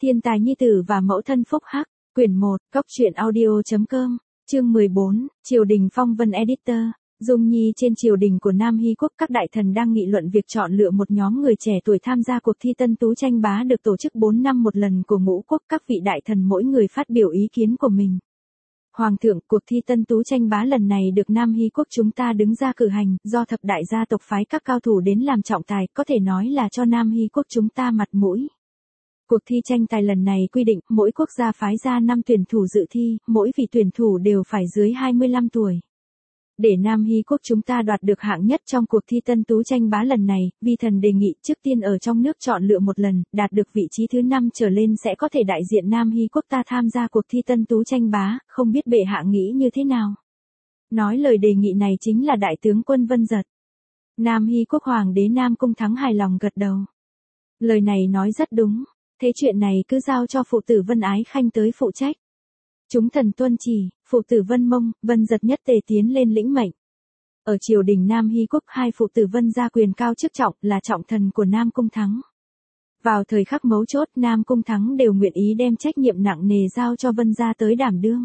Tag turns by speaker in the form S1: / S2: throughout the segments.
S1: Thiên tài nhi tử và mẫu thân phúc hắc, quyển 1, Cốc truyện audio.com, chương 14, Triều đình phong vân editor. Dung Nhi trên triều đình của Nam Hy Quốc, các đại thần đang nghị luận việc chọn lựa một nhóm người trẻ tuổi tham gia cuộc thi Tân Tú tranh bá được tổ chức 4 năm một lần của Ngũ Quốc. Các vị đại thần mỗi người phát biểu ý kiến của mình. Hoàng thượng, cuộc thi Tân Tú tranh bá lần này được Nam Hy Quốc chúng ta đứng ra cử hành, do thập đại gia tộc phái các cao thủ đến làm trọng tài, có thể nói là cho Nam Hy Quốc chúng ta mặt mũi. Cuộc thi tranh tài lần này quy định, mỗi quốc gia phái ra 5 tuyển thủ dự thi, mỗi vị tuyển thủ đều phải dưới 25 tuổi. Để Nam Hy Quốc chúng ta đoạt được hạng nhất trong cuộc thi Tân Tú tranh bá lần này, vi thần đề nghị trước tiên ở trong nước chọn lựa một lần, đạt được vị trí thứ 5 trở lên sẽ có thể đại diện Nam Hy Quốc ta tham gia cuộc thi Tân Tú tranh bá, không biết bệ hạ nghĩ như thế nào. Nói lời đề nghị này chính là đại tướng quân Vân Giật. Nam Hy Quốc hoàng đế Nam Cung Thắng hài lòng gật đầu. Lời này nói rất đúng, thế chuyện này cứ giao cho phụ tử Vân Ái Khanh tới phụ trách. Chúng thần tuân chỉ, phụ tử Vân Mông, Vân Giật nhất tề tiến lên lĩnh mệnh. Ở triều đình Nam Hy Quốc, hai phụ tử Vân gia quyền cao chức trọng, là trọng thần của Nam Cung Thắng. Vào thời khắc mấu chốt, Nam Cung Thắng đều nguyện ý đem trách nhiệm nặng nề giao cho Vân gia tới đảm đương.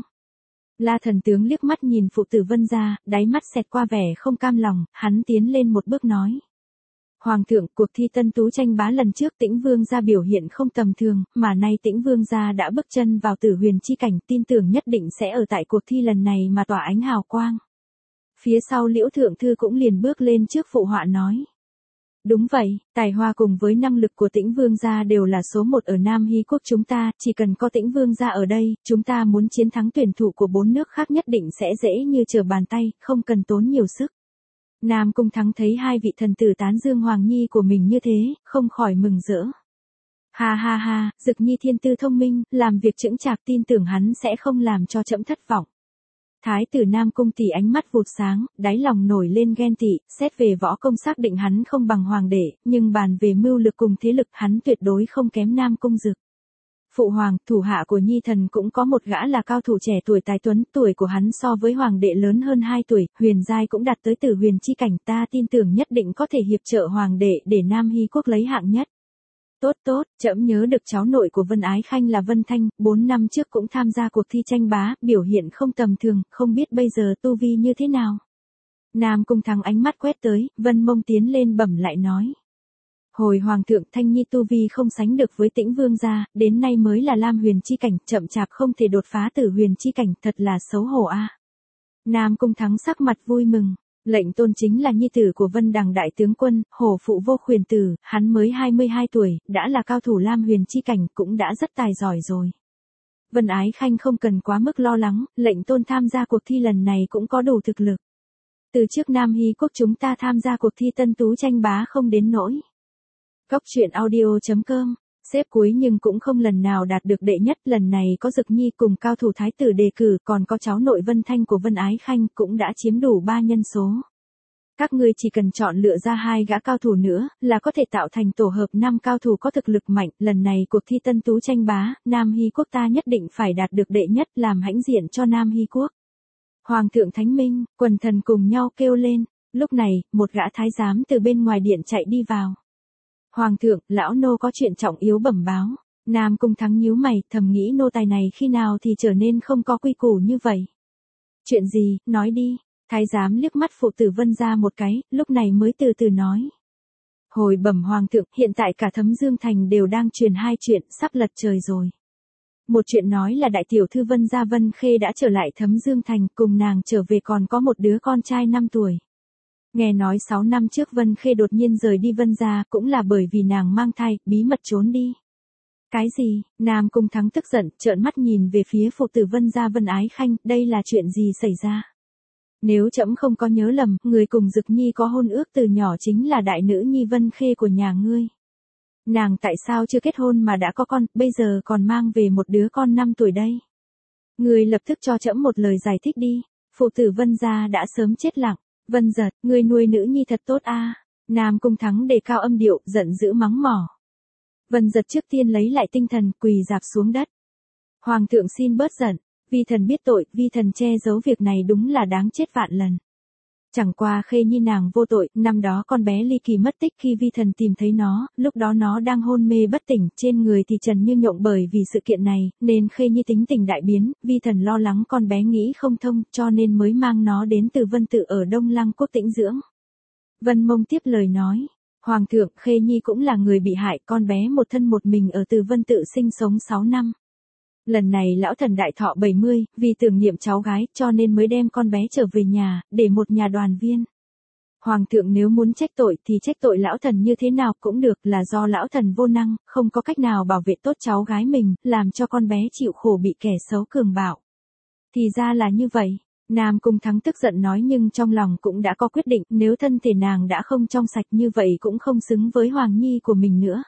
S1: La thần tướng liếc mắt nhìn phụ tử Vân gia, đáy mắt xẹt qua vẻ không cam lòng, hắn tiến lên một bước nói. Hoàng thượng, cuộc thi Tân Tú tranh bá lần trước Tĩnh Vương gia biểu hiện không tầm thường, mà nay Tĩnh Vương gia đã bước chân vào Tử Huyền chi cảnh, tin tưởng nhất định sẽ ở tại cuộc thi lần này mà tỏa ánh hào quang. Phía sau Liễu Thượng Thư cũng liền bước lên trước phụ họa nói. Đúng vậy, tài hoa cùng với năng lực của Tĩnh Vương gia đều là số 1 ở Nam Hy Quốc chúng ta, chỉ cần có Tĩnh Vương gia ở đây, chúng ta muốn chiến thắng tuyển thủ của 4 nước khác nhất định sẽ dễ như trở bàn tay, không cần tốn nhiều sức. Nam Cung Thắng thấy hai vị thần tử tán dương Hoàng Nhi của mình như thế, không khỏi mừng rỡ. Ha ha ha, Dực Nhi thiên tư thông minh, làm việc chững chạc, tin tưởng hắn sẽ không làm cho trẫm thất vọng. Thái tử Nam Cung Tỷ ánh mắt vụt sáng, đáy lòng nổi lên ghen tị, xét về võ công xác định hắn không bằng hoàng đệ, nhưng bàn về mưu lực cùng thế lực hắn tuyệt đối không kém Nam Cung Dực. Phụ hoàng, thủ hạ của Nhi thần cũng có một gã là cao thủ trẻ tuổi tài tuấn, tuổi của hắn so với hoàng đệ lớn hơn 2 tuổi, huyền giai cũng đạt tới Tử Huyền chi cảnh, ta tin tưởng nhất định có thể hiệp trợ hoàng đệ để Nam Hy Quốc lấy hạng nhất. Tốt tốt, trẫm nhớ được cháu nội của Vân Ái Khanh là Vân Thanh, 4 năm trước cũng tham gia cuộc thi tranh bá, biểu hiện không tầm thường, không biết bây giờ tu vi như thế nào. Nam Cung Thắng ánh mắt quét tới, Vân Mông tiến lên bẩm lại nói. Hồi hoàng thượng, Thanh Nhi tu vi không sánh được với Tĩnh Vương gia, đến nay mới là Lam Huyền chi cảnh, chậm chạp không thể đột phá Tử Huyền chi cảnh, thật là xấu hổ a. Nam Cung Thắng sắc mặt vui mừng, lệnh tôn chính là nhi tử của Vân Đằng đại tướng quân, hổ phụ Vô Khuyển tử, hắn mới 22 tuổi, đã là cao thủ Lam Huyền chi cảnh, cũng đã rất tài giỏi rồi. Vân Ái Khanh không cần quá mức lo lắng, lệnh tôn tham gia cuộc thi lần này cũng có đủ thực lực. Từ trước Nam Hy Quốc chúng ta tham gia cuộc thi Tân Tú tranh bá không đến nỗi. Cốc truyện audio.com, xếp cuối nhưng cũng không lần nào đạt được đệ nhất, lần này có Dực Nhi cùng cao thủ thái tử đề cử, còn có cháu nội Vân Thanh của Vân Ái Khanh cũng đã chiếm đủ 3 nhân số. Các ngươi chỉ cần chọn lựa ra 2 gã cao thủ nữa, là có thể tạo thành tổ hợp 5 cao thủ có thực lực mạnh, lần này cuộc thi Tân Tú tranh bá, Nam Hy Quốc ta nhất định phải đạt được đệ nhất, làm hãnh diện cho Nam Hy Quốc. Hoàng thượng Thánh Minh, quần thần cùng nhau kêu lên, lúc này, một gã thái giám từ bên ngoài điện chạy đi vào. Hoàng thượng, lão nô có chuyện trọng yếu bẩm báo. Nam Cung Thắng nhíu mày, thầm nghĩ nô tài này khi nào thì trở nên không có quy củ như vậy. Chuyện gì, nói đi. Thái giám liếc mắt phụ tử Vân ra một cái, lúc này mới từ từ nói. Hồi bẩm hoàng thượng, hiện tại cả Thấm Dương Thành đều đang truyền 2 chuyện, sắp lật trời rồi. Một chuyện nói là đại tiểu thư Vân gia Vân Khê đã trở lại Thấm Dương Thành, cùng nàng trở về còn có một đứa con trai 5 tuổi. Nghe nói 6 năm trước Vân Khê đột nhiên rời đi Vân gia, cũng là bởi vì nàng mang thai, bí mật trốn đi. Cái gì? Nam Cung Thắng tức giận, trợn mắt nhìn về phía phụ tử Vân gia Vân Ái Khanh, đây là chuyện gì xảy ra? Nếu trẫm không có nhớ lầm, người cùng Dực Nhi có hôn ước từ nhỏ chính là đại nữ nhi Vân Khê của nhà ngươi. Nàng tại sao chưa kết hôn mà đã có con, bây giờ còn mang về một đứa con 5 tuổi đây? Ngươi lập tức cho trẫm một lời giải thích đi. Phụ tử Vân gia đã sớm chết lặng. Vân Giật, ngươi nuôi nữ nhi thật tốt a. Nam Cung Thắng đề cao âm điệu, giận dữ mắng mỏ. Vân Giật trước tiên lấy lại tinh thần, quỳ rạp xuống đất. Hoàng thượng xin bớt giận, vi thần biết tội, vi thần che giấu việc này đúng là đáng chết vạn lần. Chẳng qua Khê Nhi nàng vô tội, năm đó con bé ly kỳ mất tích khi vi thần tìm thấy nó, lúc đó nó đang hôn mê bất tỉnh, trên người thì trần như nhộng bởi vì sự kiện này, nên Khê Nhi tính tình đại biến, vi thần lo lắng con bé nghĩ không thông, cho nên mới mang nó đến từ Vân Tự ở Đông Lăng Quốc tĩnh dưỡng. Vân Mông tiếp lời nói, Hoàng thượng, Khê Nhi cũng là người bị hại, con bé một thân một mình ở Từ Vân Tự sinh sống 6 năm. Lần này lão thần đại thọ 70, vì tưởng niệm cháu gái, cho nên mới đem con bé trở về nhà, để một nhà đoàn viên. Hoàng thượng nếu muốn trách tội thì trách tội lão thần như thế nào cũng được, là do lão thần vô năng, không có cách nào bảo vệ tốt cháu gái mình, làm cho con bé chịu khổ bị kẻ xấu cường bạo. Thì ra là như vậy. Nam Cung Thắng tức giận nói, nhưng trong lòng cũng đã có quyết định, nếu thân thể nàng đã không trong sạch như vậy cũng không xứng với Hoàng Nhi của mình nữa.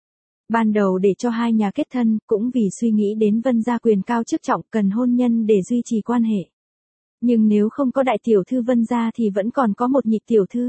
S1: Ban đầu để cho hai nhà kết thân, cũng vì suy nghĩ đến Vân gia quyền cao chức trọng, cần hôn nhân để duy trì quan hệ. Nhưng nếu không có đại tiểu thư Vân gia thì vẫn còn có một nhị tiểu thư.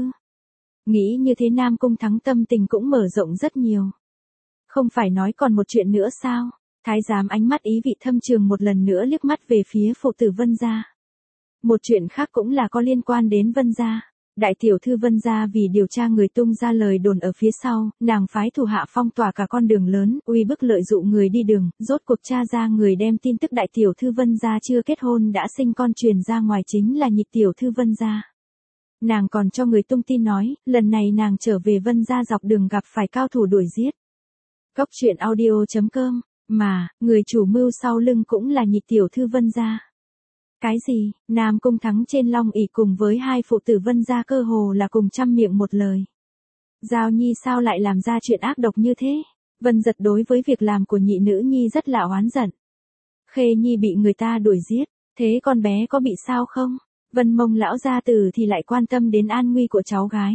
S1: Nghĩ như thế Nam Cung Thắng tâm tình cũng mở rộng rất nhiều. Không phải nói còn một chuyện nữa sao? Thái giám ánh mắt ý vị thâm trường một lần nữa liếc mắt về phía phụ tử Vân gia. Một chuyện khác cũng là có liên quan đến Vân gia. Đại tiểu thư Vân gia vì điều tra người tung ra lời đồn ở phía sau, nàng phái thủ hạ phong tỏa cả con đường lớn, uy bức lợi dụng người đi đường, rốt cuộc tra ra người đem tin tức đại tiểu thư Vân gia chưa kết hôn đã sinh con truyền ra ngoài chính là nhị tiểu thư Vân gia. Nàng còn cho người tung tin nói, lần này nàng trở về Vân gia dọc đường gặp phải cao thủ đuổi giết. Góc truyện audio.com, mà, người chủ mưu sau lưng cũng là nhị tiểu thư Vân gia. Cái gì? Nam Cung Thắng trên long ỷ cùng với hai phụ tử Vân gia cơ hồ là cùng trăm miệng một lời. Giao Nhi sao lại làm ra chuyện ác độc như thế? Vân Giật đối với việc làm của nhị nữ nhi rất là oán giận. Khê Nhi bị người ta đuổi giết, thế con bé có bị sao không? Vân Mông lão gia tử thì lại quan tâm đến an nguy của cháu gái.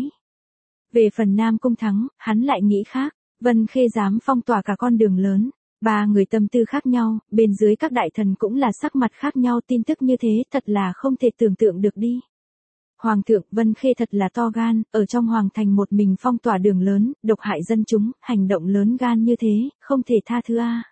S1: Về phần Nam Cung Thắng, hắn lại nghĩ khác, Vân Khê dám phong tỏa cả con đường lớn. Ba người tâm tư khác nhau, bên dưới các đại thần cũng là sắc mặt khác nhau, tin tức như thế thật là không thể tưởng tượng được đi. Hoàng thượng, Vân Khê thật là to gan, ở trong hoàng thành một mình phong tỏa đường lớn, độc hại dân chúng, hành động lớn gan như thế, không thể tha thứ a.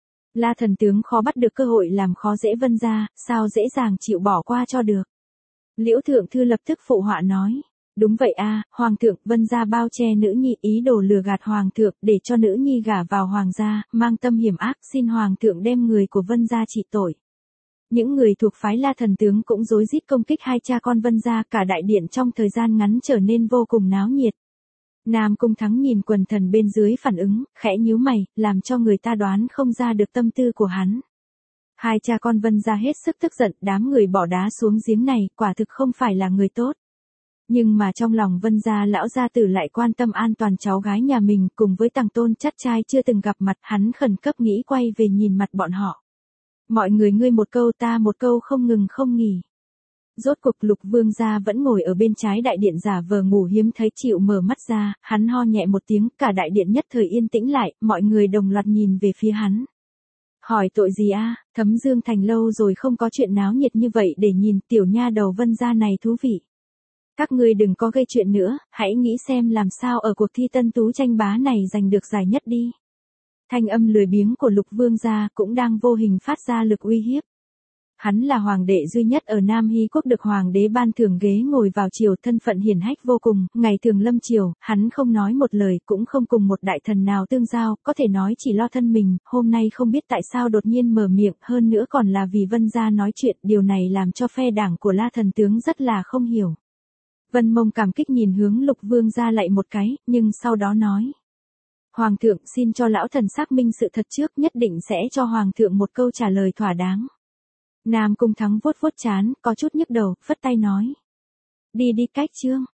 S1: La thần tướng khó bắt được cơ hội làm khó dễ Vân gia, sao dễ dàng chịu bỏ qua cho được. Liễu thượng thư lập tức phụ họa nói. Đúng vậy a, Hoàng thượng, Vân gia bao che nữ nhi, ý đồ lừa gạt Hoàng thượng, để cho nữ nhi gả vào Hoàng gia, mang tâm hiểm ác, xin Hoàng thượng đem người của Vân gia trị tội. Những người thuộc phái La thần tướng cũng rối rít công kích hai cha con Vân gia, cả đại điện trong thời gian ngắn trở nên vô cùng náo nhiệt. Nam Cung Thắng nhìn quần thần bên dưới phản ứng, khẽ nhíu mày, làm cho người ta đoán không ra được tâm tư của hắn. Hai cha con Vân gia hết sức tức giận, đám người bỏ đá xuống giếng này, quả thực không phải là người tốt. Nhưng mà trong lòng Vân gia lão gia tử lại quan tâm an toàn cháu gái nhà mình, cùng với Tằng Tôn chắt trai chưa từng gặp mặt, hắn khẩn cấp nghĩ quay về nhìn mặt bọn họ. Mọi người ngươi một câu ta một câu không ngừng không nghỉ. Rốt cuộc Lục Vương gia vẫn ngồi ở bên trái đại điện giả vờ ngủ, hiếm thấy chịu mở mắt ra, hắn ho nhẹ một tiếng, cả đại điện nhất thời yên tĩnh lại, mọi người đồng loạt nhìn về phía hắn. Hỏi tội gì a? Thấm Dương Thành lâu rồi không có chuyện náo nhiệt như vậy để nhìn, tiểu nha đầu Vân gia này thú vị. Các ngươi đừng có gây chuyện nữa, hãy nghĩ xem làm sao ở cuộc thi tân tú tranh bá này giành được giải nhất đi. Thanh âm lười biếng của Lục Vương gia cũng đang vô hình phát ra lực uy hiếp. Hắn là hoàng đệ duy nhất ở Nam Hy quốc được hoàng đế ban thưởng ghế ngồi vào triều, thân phận hiển hách vô cùng, ngày thường lâm triều, hắn không nói một lời, cũng không cùng một đại thần nào tương giao, có thể nói chỉ lo thân mình, hôm nay không biết tại sao đột nhiên mở miệng, hơn nữa còn là vì Vân gia nói chuyện, điều này làm cho phe đảng của La thần tướng rất là không hiểu. Vân Mông cảm kích nhìn hướng Lục Vương gia lạy một cái, nhưng sau đó nói. Hoàng thượng xin cho lão thần xác minh sự thật trước, nhất định sẽ cho Hoàng thượng một câu trả lời thỏa đáng. Nam Cung Thắng vuốt vuốt trán, có chút nhức đầu, phất tay nói. Đi cách chương.